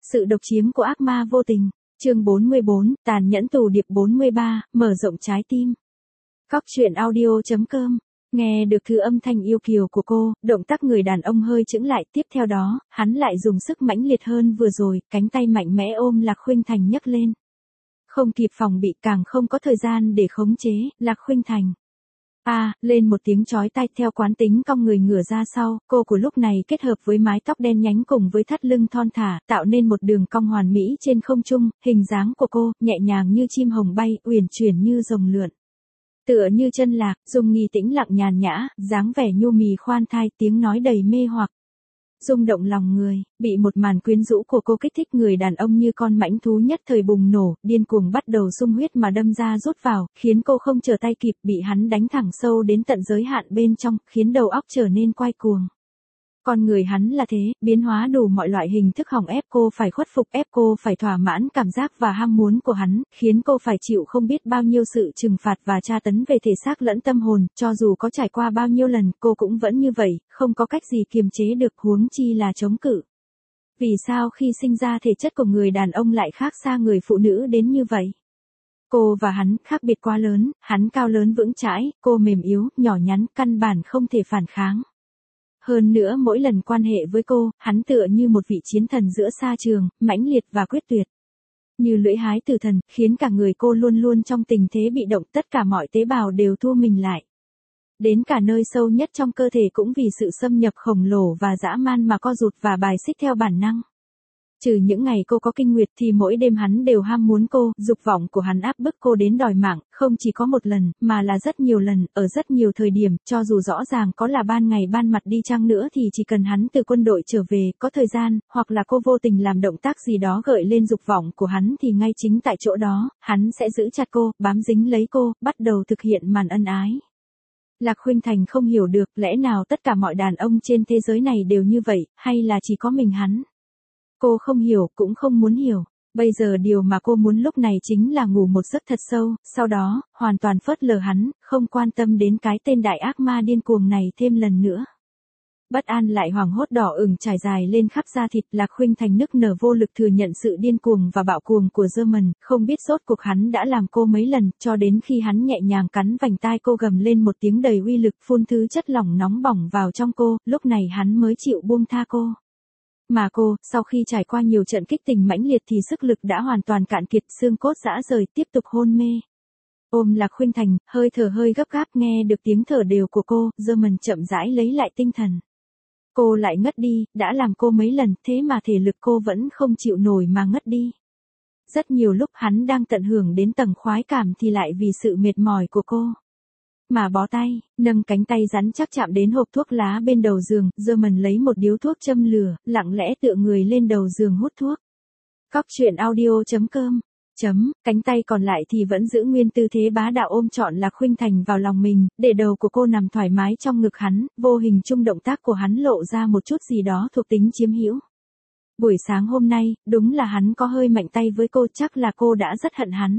Sự độc chiếm của ác ma vô tình. Chương 44, tàn nhẫn tù điệp 43, mở rộng trái tim. Góc truyện audio.com. Nghe được thứ âm thanh yêu kiều của cô, động tác người đàn ông hơi chững lại, tiếp theo đó, hắn lại dùng sức mãnh liệt hơn vừa rồi, cánh tay mạnh mẽ ôm Lạc Khuynh Thành nhấc lên. Không kịp phòng bị, càng không có thời gian để khống chế, Lạc Khuynh Thành. Lên một tiếng chói tai, theo quán tính cong người ngửa ra sau, cô của lúc này kết hợp với mái tóc đen nhánh cùng với thắt lưng thon thả, tạo nên một đường cong hoàn mỹ trên không trung, hình dáng của cô, nhẹ nhàng như chim hồng bay, uyển chuyển như rồng lượn. Tựa như chân lạc, dung nghi tĩnh lặng nhàn nhã, dáng vẻ nhu mì khoan thai, tiếng nói đầy mê hoặc. Rung động lòng người, bị một màn quyến rũ của cô kích thích, người đàn ông như con mãnh thú nhất thời bùng nổ, điên cuồng bắt đầu sung huyết mà đâm ra rút vào, khiến cô không trở tay kịp, bị hắn đánh thẳng sâu đến tận giới hạn bên trong, khiến đầu óc trở nên quay cuồng. Con người hắn là thế, biến hóa đủ mọi loại hình thức hỏng ép cô phải khuất phục, ép cô phải thỏa mãn cảm giác và ham muốn của hắn, khiến cô phải chịu không biết bao nhiêu sự trừng phạt và tra tấn về thể xác lẫn tâm hồn, cho dù có trải qua bao nhiêu lần, cô cũng vẫn như vậy, không có cách gì kiềm chế được, huống chi là chống cự. Vì sao khi sinh ra thể chất của người đàn ông lại khác xa người phụ nữ đến như vậy? Cô và hắn khác biệt quá lớn, hắn cao lớn vững chãi, cô mềm yếu, nhỏ nhắn, căn bản không thể phản kháng. Hơn nữa mỗi lần quan hệ với cô, hắn tựa như một vị chiến thần giữa sa trường, mãnh liệt và quyết tuyệt. Như lưỡi hái tử thần, khiến cả người cô luôn luôn trong tình thế bị động, tất cả mọi tế bào đều thu mình lại. Đến cả nơi sâu nhất trong cơ thể cũng vì sự xâm nhập khổng lồ và dã man mà co rụt và bài xích theo bản năng. Trừ những ngày cô có kinh nguyệt thì mỗi đêm hắn đều ham muốn cô, dục vọng của hắn áp bức cô đến đòi mạng, không chỉ có một lần, mà là rất nhiều lần, ở rất nhiều thời điểm, cho dù rõ ràng có là ban ngày ban mặt đi chăng nữa thì chỉ cần hắn từ quân đội trở về, có thời gian, hoặc là cô vô tình làm động tác gì đó gợi lên dục vọng của hắn thì ngay chính tại chỗ đó, hắn sẽ giữ chặt cô, bám dính lấy cô, bắt đầu thực hiện màn ân ái. Lạc Khuynh Thành không hiểu được, lẽ nào tất cả mọi đàn ông trên thế giới này đều như vậy, hay là chỉ có mình hắn? Cô không hiểu, cũng không muốn hiểu. Bây giờ điều mà cô muốn lúc này chính là ngủ một giấc thật sâu, sau đó, hoàn toàn phớt lờ hắn, không quan tâm đến cái tên đại ác ma điên cuồng này thêm lần nữa. Bất an lại hoảng hốt đỏ ửng trải dài lên khắp da thịt, Lạc Khuynh Thành nức nở vô lực thừa nhận sự điên cuồng và bạo cuồng của German, không biết rốt cuộc hắn đã làm cô mấy lần, cho đến khi hắn nhẹ nhàng cắn vành tai cô, gầm lên một tiếng đầy uy lực, phun thứ chất lỏng nóng bỏng vào trong cô, lúc này hắn mới chịu buông tha cô. Mà cô, sau khi trải qua nhiều trận kích tình mãnh liệt thì sức lực đã hoàn toàn cạn kiệt, xương cốt rã rời, tiếp tục hôn mê. Ôm Lạc Khuynh Thành, hơi thở hơi gấp gáp, nghe được tiếng thở đều của cô, German chậm rãi lấy lại tinh thần. Cô lại ngất đi, đã làm cô mấy lần, thế mà thể lực cô vẫn không chịu nổi mà ngất đi. Rất nhiều lúc hắn đang tận hưởng đến tầng khoái cảm thì lại vì sự mệt mỏi của cô mà bó tay, nâng cánh tay rắn chắc chạm đến hộp thuốc lá bên đầu giường, German lấy một điếu thuốc châm lửa, lặng lẽ tựa người lên đầu giường hút thuốc. Góc truyện audio.com. Cánh tay còn lại thì vẫn giữ nguyên tư thế bá đạo ôm trọn Lạc Khuynh Thành vào lòng mình, để đầu của cô nằm thoải mái trong ngực hắn, vô hình chung động tác của hắn lộ ra một chút gì đó thuộc tính chiếm hữu. Buổi sáng hôm nay, đúng là hắn có hơi mạnh tay với cô, chắc là cô đã rất hận hắn.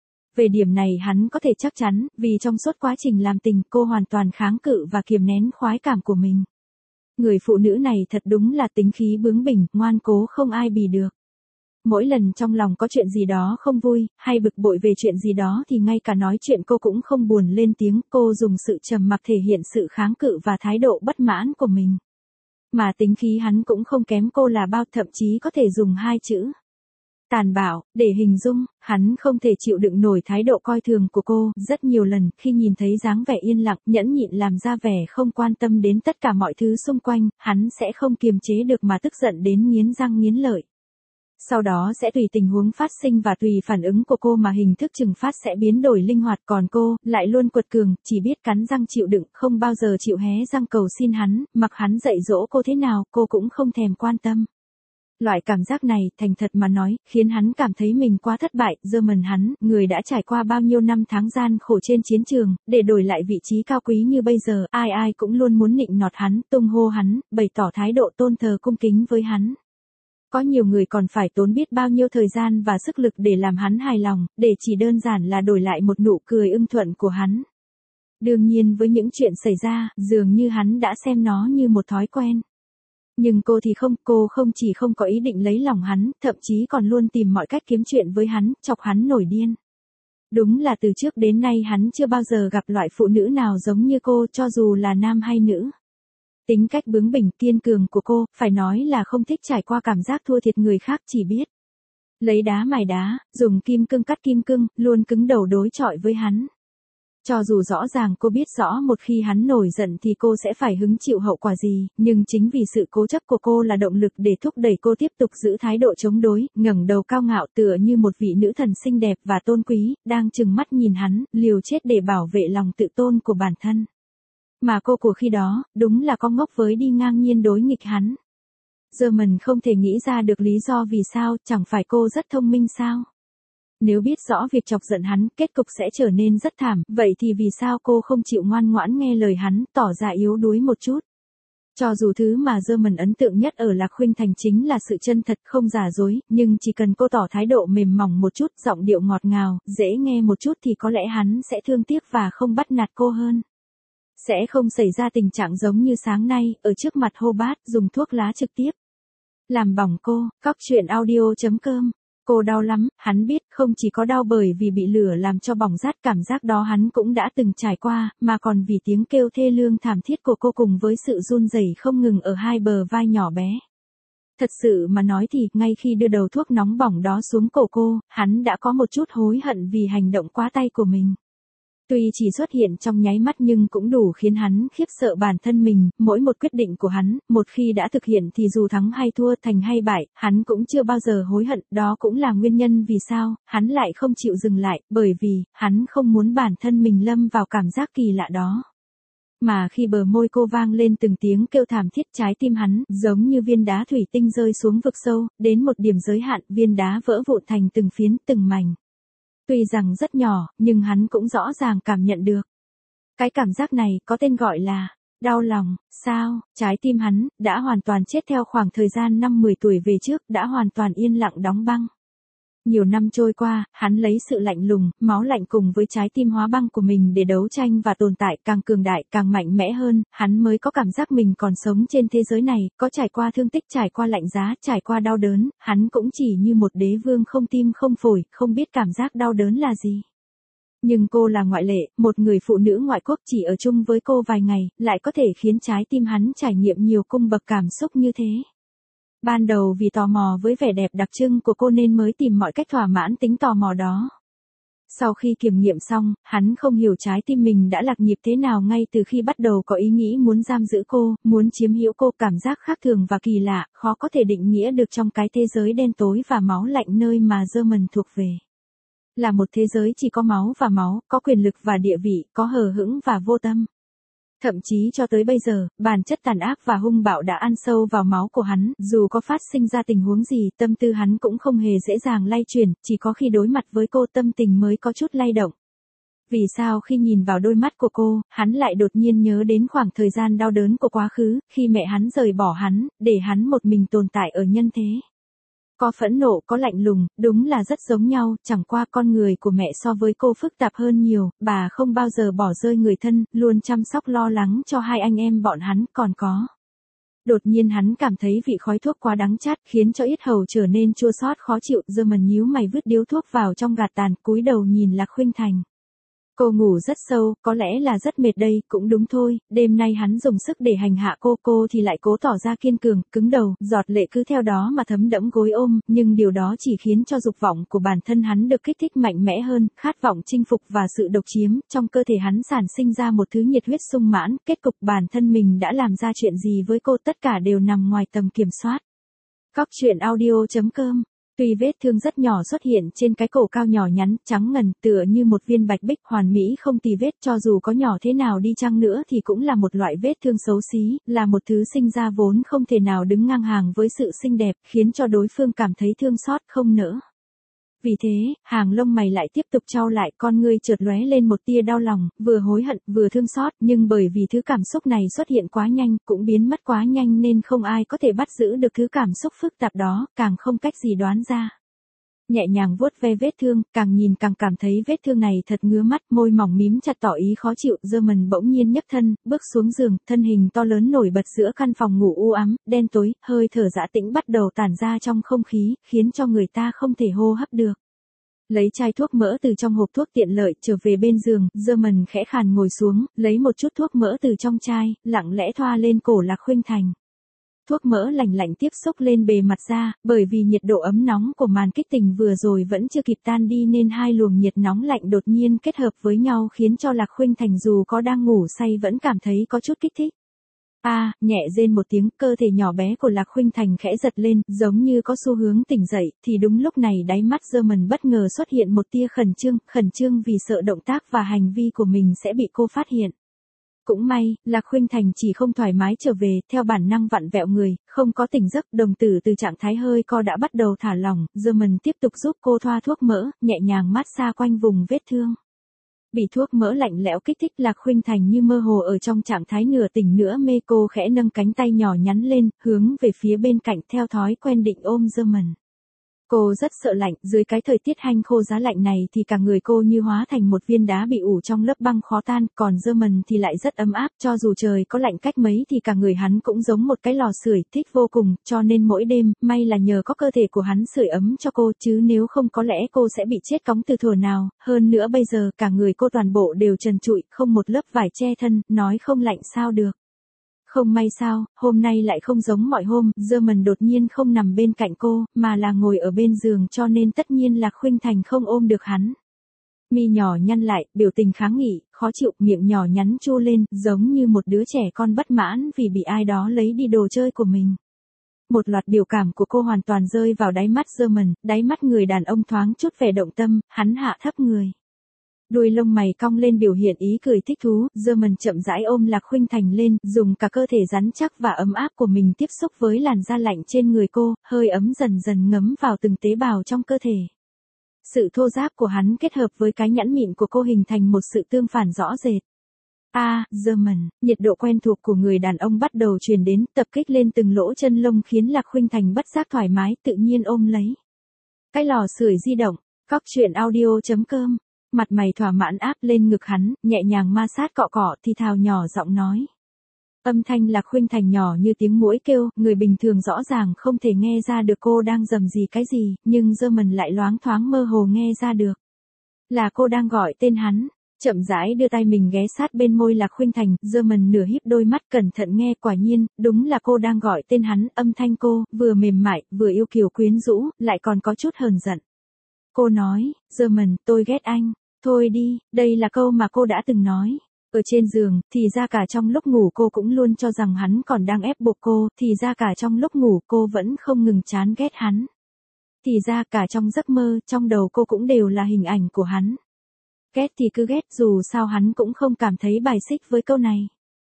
Về điểm này hắn có thể chắc chắn, vì trong suốt quá trình làm tình cô hoàn toàn kháng cự và kiềm nén khoái cảm của mình. Người phụ nữ này thật đúng là tính khí bướng bỉnh, ngoan cố không ai bì được. Mỗi lần trong lòng có chuyện gì đó không vui, hay bực bội về chuyện gì đó thì ngay cả nói chuyện cô cũng không buồn lên tiếng, cô dùng sự trầm mặc thể hiện sự kháng cự và thái độ bất mãn của mình. Mà tính khí hắn cũng không kém cô là bao, thậm chí có thể dùng hai chữ tàn bạo để hình dung. Hắn không thể chịu đựng nổi thái độ coi thường của cô, rất nhiều lần khi nhìn thấy dáng vẻ yên lặng, nhẫn nhịn làm ra vẻ không quan tâm đến tất cả mọi thứ xung quanh, hắn sẽ không kiềm chế được mà tức giận đến nghiến răng nghiến lợi. Sau đó sẽ tùy tình huống phát sinh và tùy phản ứng của cô mà hình thức trừng phát sẽ biến đổi linh hoạt, còn cô lại luôn quật cường, chỉ biết cắn răng chịu đựng, không bao giờ chịu hé răng cầu xin hắn, mặc hắn dạy dỗ cô thế nào, cô cũng không thèm quan tâm. Loại cảm giác này, thành thật mà nói, khiến hắn cảm thấy mình quá thất bại. German hắn, người đã trải qua bao nhiêu năm tháng gian khổ trên chiến trường, để đổi lại vị trí cao quý như bây giờ, ai ai cũng luôn muốn nịnh nọt hắn, tung hô hắn, bày tỏ thái độ tôn thờ cung kính với hắn. Có nhiều người còn phải tốn biết bao nhiêu thời gian và sức lực để làm hắn hài lòng, để chỉ đơn giản là đổi lại một nụ cười ưng thuận của hắn. Đương nhiên với những chuyện xảy ra, dường như hắn đã xem nó như một thói quen. Nhưng cô thì không, cô không chỉ không có ý định lấy lòng hắn, thậm chí còn luôn tìm mọi cách kiếm chuyện với hắn, chọc hắn nổi điên. Đúng là từ trước đến nay hắn chưa bao giờ gặp loại phụ nữ nào giống như cô, cho dù là nam hay nữ. Tính cách bướng bỉnh kiên cường của cô, phải nói là không thích trải qua cảm giác thua thiệt người khác, chỉ biết lấy đá mài đá, dùng kim cương cắt kim cương, luôn cứng đầu đối chọi với hắn. Cho dù rõ ràng cô biết rõ một khi hắn nổi giận thì cô sẽ phải hứng chịu hậu quả gì, nhưng chính vì sự cố chấp của cô là động lực để thúc đẩy cô tiếp tục giữ thái độ chống đối, ngẩng đầu cao ngạo tựa như một vị nữ thần xinh đẹp và tôn quý, đang trừng mắt nhìn hắn, liều chết để bảo vệ lòng tự tôn của bản thân. Mà cô của khi đó, đúng là con ngốc với đi ngang nhiên đối nghịch hắn. German không thể nghĩ ra được lý do vì sao, chẳng phải cô rất thông minh sao? Nếu biết rõ việc chọc giận hắn, kết cục sẽ trở nên rất thảm, vậy thì vì sao cô không chịu ngoan ngoãn nghe lời hắn, tỏ ra yếu đuối một chút? Cho dù thứ mà German ấn tượng nhất ở Lạc Khuynh Thành chính là sự chân thật không giả dối, nhưng chỉ cần cô tỏ thái độ mềm mỏng một chút, giọng điệu ngọt ngào, dễ nghe một chút thì có lẽ hắn sẽ thương tiếc và không bắt nạt cô hơn. Sẽ không xảy ra tình trạng giống như sáng nay, ở trước mặt Hobart, dùng thuốc lá trực tiếp làm bỏng cô. Cóc truyện audio.com. Cô đau lắm, hắn biết, không chỉ có đau bởi vì bị lửa làm cho bỏng rát, cảm giác đó hắn cũng đã từng trải qua, mà còn vì tiếng kêu thê lương thảm thiết của cô cùng với sự run rẩy không ngừng ở hai bờ vai nhỏ bé. Thật sự mà nói thì, ngay khi đưa đầu thuốc nóng bỏng đó xuống cổ cô, hắn đã có một chút hối hận vì hành động quá tay của mình. Tuy chỉ xuất hiện trong nháy mắt nhưng cũng đủ khiến hắn khiếp sợ bản thân mình, mỗi một quyết định của hắn, một khi đã thực hiện thì dù thắng hay thua, thành hay bại, hắn cũng chưa bao giờ hối hận, đó cũng là nguyên nhân vì sao, hắn lại không chịu dừng lại, bởi vì, hắn không muốn bản thân mình lâm vào cảm giác kỳ lạ đó. Mà khi bờ môi cô vang lên từng tiếng kêu thảm thiết, trái tim hắn, giống như viên đá thủy tinh rơi xuống vực sâu, đến một điểm giới hạn, viên đá vỡ vụn thành từng phiến, từng mảnh. Tuy rằng rất nhỏ, nhưng hắn cũng rõ ràng cảm nhận được. Cái cảm giác này có tên gọi là đau lòng, sao? Trái tim hắn đã hoàn toàn chết theo khoảng thời gian 5-10 tuổi về trước, đã hoàn toàn yên lặng đóng băng. Nhiều năm trôi qua, hắn lấy sự lạnh lùng, máu lạnh cùng với trái tim hóa băng của mình để đấu tranh và tồn tại, càng cường đại, càng mạnh mẽ hơn, hắn mới có cảm giác mình còn sống trên thế giới này, có trải qua thương tích, trải qua lạnh giá, trải qua đau đớn, hắn cũng chỉ như một đế vương không tim không phổi, không biết cảm giác đau đớn là gì. Nhưng cô là ngoại lệ, một người phụ nữ ngoại quốc chỉ ở chung với cô vài ngày, lại có thể khiến trái tim hắn trải nghiệm nhiều cung bậc cảm xúc như thế. Ban đầu vì tò mò với vẻ đẹp đặc trưng của cô nên mới tìm mọi cách thỏa mãn tính tò mò đó. Sau khi kiểm nghiệm xong, hắn không hiểu trái tim mình đã lạc nhịp thế nào ngay từ khi bắt đầu có ý nghĩ muốn giam giữ cô, muốn chiếm hữu cô, cảm giác khác thường và kỳ lạ, khó có thể định nghĩa được trong cái thế giới đen tối và máu lạnh nơi mà German thuộc về. Là một thế giới chỉ có máu và máu, có quyền lực và địa vị, có hờ hững và vô tâm. Thậm chí cho tới bây giờ, bản chất tàn ác và hung bạo đã ăn sâu vào máu của hắn, dù có phát sinh ra tình huống gì, tâm tư hắn cũng không hề dễ dàng lay chuyển, chỉ có khi đối mặt với cô tâm tình mới có chút lay động. Vì sao khi nhìn vào đôi mắt của cô, hắn lại đột nhiên nhớ đến khoảng thời gian đau đớn của quá khứ, khi mẹ hắn rời bỏ hắn, để hắn một mình tồn tại ở nhân thế. Có phẫn nộ, có lạnh lùng, đúng là rất giống nhau, chẳng qua con người của mẹ so với cô phức tạp hơn nhiều, bà không bao giờ bỏ rơi người thân, luôn chăm sóc lo lắng cho hai anh em bọn hắn, còn có. Đột nhiên hắn cảm thấy vị khói thuốc quá đắng chát, khiến cho yết hầu trở nên chua xót khó chịu, German nhíu mày vứt điếu thuốc vào trong gạt tàn, cúi đầu nhìn Lạc Khuynh Thành. Cô ngủ rất sâu, có lẽ là rất mệt đây, cũng đúng thôi, đêm nay hắn dùng sức để hành hạ cô thì lại cố tỏ ra kiên cường, cứng đầu, giọt lệ cứ theo đó mà thấm đẫm gối ôm, nhưng điều đó chỉ khiến cho dục vọng của bản thân hắn được kích thích mạnh mẽ hơn, khát vọng chinh phục và sự độc chiếm, trong cơ thể hắn sản sinh ra một thứ nhiệt huyết sung mãn, kết cục bản thân mình đã làm ra chuyện gì với cô tất cả đều nằm ngoài tầm kiểm soát. Cóc truyện audio.com. Tuy vết thương rất nhỏ xuất hiện trên cái cổ cao nhỏ nhắn, trắng ngần, tựa như một viên bạch bích hoàn mỹ không tì vết, cho dù có nhỏ thế nào đi chăng nữa thì cũng là một loại vết thương xấu xí, là một thứ sinh ra vốn không thể nào đứng ngang hàng với sự xinh đẹp, khiến cho đối phương cảm thấy thương xót không nỡ. Vì thế, hàng lông mày lại tiếp tục chau lại, con ngươi chợt lóe lên một tia đau lòng, vừa hối hận, vừa thương xót, nhưng bởi vì thứ cảm xúc này xuất hiện quá nhanh, cũng biến mất quá nhanh nên không ai có thể bắt giữ được thứ cảm xúc phức tạp đó, càng không cách gì đoán ra. nhẹ nhàng vuốt ve vết thương, càng nhìn càng cảm thấy vết thương này thật ngứa mắt, môi mỏng mím chặt tỏ ý khó chịu. German bỗng nhiên nhấc thân, bước xuống giường, thân hình to lớn nổi bật giữa căn phòng ngủ u ám, đen tối, hơi thở dã tĩnh bắt đầu tản ra trong không khí, khiến cho người ta không thể hô hấp được. Lấy chai thuốc mỡ từ trong hộp thuốc tiện lợi trở về bên giường, German khẽ khàn ngồi xuống, lấy một chút thuốc mỡ từ trong chai, lặng lẽ thoa lên cổ Lạc Khuynh Thành. Thuốc mỡ lạnh lạnh tiếp xúc lên bề mặt da, bởi vì nhiệt độ ấm nóng của màn kích tình vừa rồi vẫn chưa kịp tan đi nên hai luồng nhiệt nóng lạnh đột nhiên kết hợp với nhau khiến cho Lạc Khuynh Thành dù có đang ngủ say vẫn cảm thấy có chút kích thích. Nhẹ rên một tiếng, cơ thể nhỏ bé của Lạc Khuynh Thành khẽ giật lên, giống như có xu hướng tỉnh dậy, thì đúng lúc này đáy mắt German bất ngờ xuất hiện một tia khẩn trương vì sợ động tác và hành vi của mình sẽ bị cô phát hiện. Cũng may, Lạc Khuynh Thành chỉ không thoải mái trở về, theo bản năng vặn vẹo người, không có tỉnh giấc, đồng tử từ trạng thái hơi co đã bắt đầu thả lỏng, German tiếp tục giúp cô thoa thuốc mỡ, nhẹ nhàng mát xa quanh vùng vết thương. Bị thuốc mỡ lạnh lẽo kích thích, Lạc Khuynh Thành như mơ hồ ở trong trạng thái nửa tỉnh nửa mê, cô khẽ nâng cánh tay nhỏ nhắn lên, hướng về phía bên cạnh theo thói quen định ôm German. Cô rất sợ lạnh, dưới cái thời tiết hanh khô giá lạnh này thì cả người cô như hóa thành một viên đá bị ủ trong lớp băng khó tan, còn German thì lại rất ấm áp, cho dù trời có lạnh cách mấy thì cả người hắn cũng giống một cái lò sưởi, thích vô cùng, cho nên mỗi đêm, may là nhờ có cơ thể của hắn sưởi ấm cho cô, chứ nếu không có lẽ cô sẽ bị chết cóng từ thuở nào, hơn nữa bây giờ cả người cô toàn bộ đều trần trụi, không một lớp vải che thân, nói không lạnh sao được. Không may sao, hôm nay lại không giống mọi hôm, German đột nhiên không nằm bên cạnh cô, mà là ngồi ở bên giường cho nên tất nhiên Lạc Khuynh Thành không ôm được hắn. Mi nhỏ nhăn lại, biểu tình kháng nghị, khó chịu, miệng nhỏ nhắn chu lên, giống như một đứa trẻ con bất mãn vì bị ai đó lấy đi đồ chơi của mình. Một loạt biểu cảm của cô hoàn toàn rơi vào đáy mắt German, đáy mắt người đàn ông thoáng chút vẻ động tâm, hắn hạ thấp người. Đuôi lông mày cong lên biểu hiện ý cười thích thú, German chậm rãi ôm Lạc Khuynh Thành lên, dùng cả cơ thể rắn chắc và ấm áp của mình tiếp xúc với làn da lạnh trên người cô, hơi ấm dần dần ngấm vào từng tế bào trong cơ thể. Sự thô ráp của hắn kết hợp với cái nhẵn mịn của cô hình thành một sự tương phản rõ rệt. German, nhiệt độ quen thuộc của người đàn ông bắt đầu truyền đến, tập kích lên từng lỗ chân lông khiến Lạc Khuynh Thành bất giác thoải mái, tự nhiên ôm lấy. Cái lò sưởi di động, Cóc Truyện Audio.com. Mặt mày thỏa mãn áp lên ngực hắn, nhẹ nhàng ma sát cọ cọ thì thào nhỏ giọng nói. Âm thanh Lạc Khuynh Thành nhỏ như tiếng muỗi kêu, người bình thường rõ ràng không thể nghe ra được cô đang rầm rì cái gì, nhưng German lại loáng thoáng mơ hồ nghe ra được. Là cô đang gọi tên hắn. Chậm rãi đưa tay mình ghé sát bên môi Lạc Khuynh Thành, German nửa híp đôi mắt cẩn thận nghe, quả nhiên, đúng là cô đang gọi tên hắn, âm thanh cô, vừa mềm mại, vừa yêu kiều quyến rũ, lại còn có chút hờn giận. Cô nói, German, tôi ghét anh. Thôi đi, đây là câu mà cô đã từng nói. Ở trên giường, thì ra cả trong lúc ngủ cô cũng luôn cho rằng hắn còn đang ép buộc cô, thì ra cả trong lúc ngủ cô vẫn không ngừng chán ghét hắn. Thì ra cả trong giấc mơ, trong đầu cô cũng đều là hình ảnh của hắn. Ghét thì cứ ghét, dù sao hắn cũng không cảm thấy bài xích với câu này.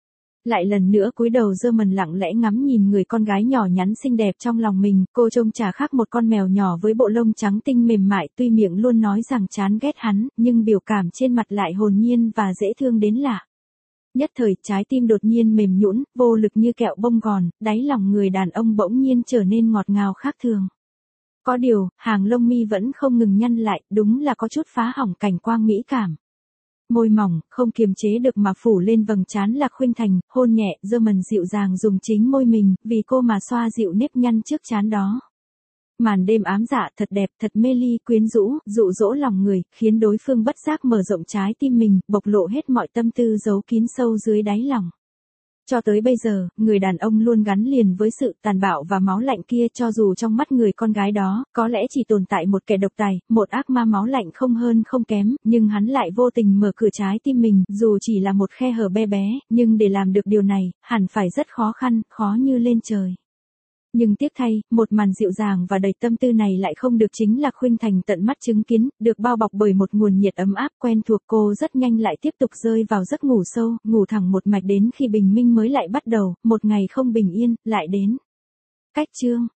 Lại lần nữa cúi đầu German lặng lẽ ngắm nhìn người con gái nhỏ nhắn xinh đẹp trong lòng mình, cô trông chả khác một con mèo nhỏ với bộ lông trắng tinh mềm mại, tuy miệng luôn nói rằng chán ghét hắn, nhưng biểu cảm trên mặt lại hồn nhiên và dễ thương đến lạ. Nhất thời, trái tim đột nhiên mềm nhũn, vô lực như kẹo bông gòn, đáy lòng người đàn ông bỗng nhiên trở nên ngọt ngào khác thường. Có điều, hàng lông mi vẫn không ngừng nhăn lại, đúng là có chút phá hỏng cảnh quang mỹ cảm. Môi mỏng, không kiềm chế được mà phủ lên vầng trán Lạc Khuynh Thành, hôn nhẹ, German dịu dàng dùng chính môi mình, vì cô mà xoa dịu nếp nhăn trước trán đó. Màn đêm ám dạ thật đẹp, thật mê ly, quyến rũ, dụ dỗ lòng người, khiến đối phương bất giác mở rộng trái tim mình, bộc lộ hết mọi tâm tư giấu kín sâu dưới đáy lòng. Cho tới bây giờ, người đàn ông luôn gắn liền với sự tàn bạo và máu lạnh kia, cho dù trong mắt người con gái đó, có lẽ chỉ tồn tại một kẻ độc tài, một ác ma máu lạnh không hơn không kém, nhưng hắn lại vô tình mở cửa trái tim mình, dù chỉ là một khe hở bé bé, nhưng để làm được điều này, hẳn phải rất khó khăn, khó như lên trời. Nhưng tiếc thay, một màn dịu dàng và đầy tâm tư này lại không được chính Lạc Khuynh Thành tận mắt chứng kiến, được bao bọc bởi một nguồn nhiệt ấm áp quen thuộc, cô rất nhanh lại tiếp tục rơi vào giấc ngủ sâu, ngủ thẳng một mạch đến khi bình minh mới lại bắt đầu, một ngày không bình yên, lại đến. Cách chương